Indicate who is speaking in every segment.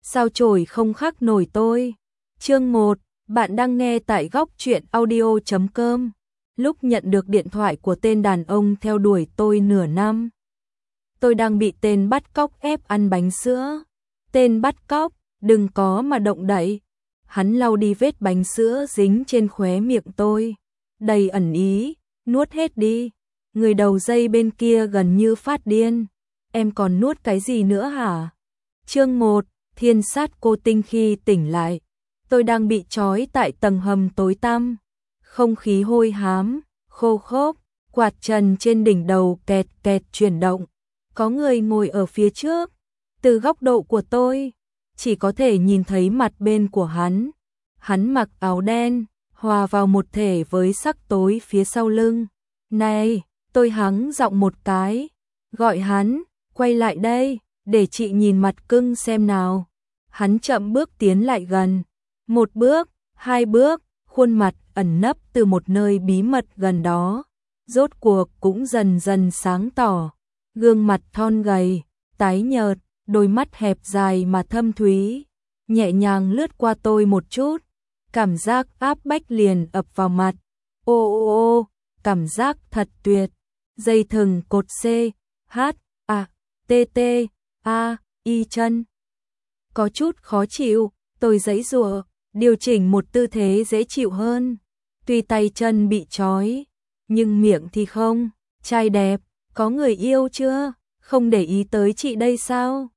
Speaker 1: sao chổi không khắc nổi tôi. Chương 1, bạn đang nghe tại góc truyện audio.com. Lúc nhận được điện thoại của tên đàn ông theo đuổi tôi nửa năm, tôi đang bị tên bắt cóc ép ăn bánh sữa. Tên bắt cóc, đừng có mà động đậy. Hắn lau đi vết bánh sữa dính trên khóe miệng tôi, đầy ẩn ý, nuốt hết đi. Người đầu dây bên kia gần như phát điên. Em còn nuốt cái gì nữa hả? Chương 1, thiên sát cô tinh. Khi tỉnh lại, tôi đang bị trói tại tầng hầm tối tăm. Không khí hôi hám, khô khốc, quạt trần trên đỉnh đầu kẹt kẹt chuyển động. Có người ngồi ở phía trước. Từ góc độ của tôi, chỉ có thể nhìn thấy mặt bên của hắn. Hắn mặc áo đen, hòa vào một thể với sắc tối phía sau lưng. Này, tôi hắng giọng một cái, gọi hắn, quay lại đây, để chị nhìn mặt cưng xem nào. Hắn chậm bước tiến lại gần. Một bước, hai bước, khuôn mặt ẩn nấp từ một nơi bí mật gần đó. Rốt cuộc cũng dần dần sáng tỏ. Gương mặt thon gầy, tái nhợt, đôi mắt hẹp dài mà thâm thúy, nhẹ nhàng lướt qua tôi một chút. Cảm giác áp bách liền ập vào mặt. Ô ô ô, cảm giác thật tuyệt. Dây thừng cột C, H, A, T, T, A, Y chân. Có chút khó chịu, tôi giãy giụa, điều chỉnh một tư thế dễ chịu hơn. Tuy tay chân bị trói, nhưng miệng thì không. Trai đẹp, có người yêu chưa? Không để ý tới chị đây sao?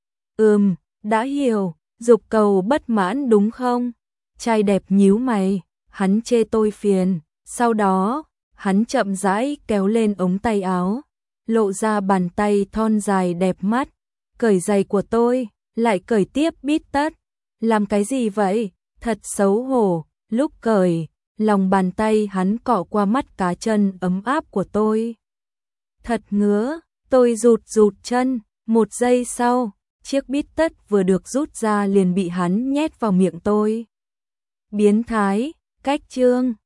Speaker 1: Đã hiểu, dục cầu bất mãn đúng không? Trai đẹp nhíu mày, hắn chê tôi phiền. Sau đó, hắn chậm rãi kéo lên ống tay áo, lộ ra bàn tay thon dài đẹp mắt. Cởi giày của tôi, lại cởi tiếp bít tất. Làm cái gì vậy? Thật xấu hổ. Lúc cởi, lòng bàn tay hắn cọ qua mắt cá chân ấm áp của tôi. Thật ngứa, tôi rụt chân. Một giây sau, chiếc bít tất vừa được rút ra liền bị hắn nhét vào miệng tôi. Biến thái, cách chương.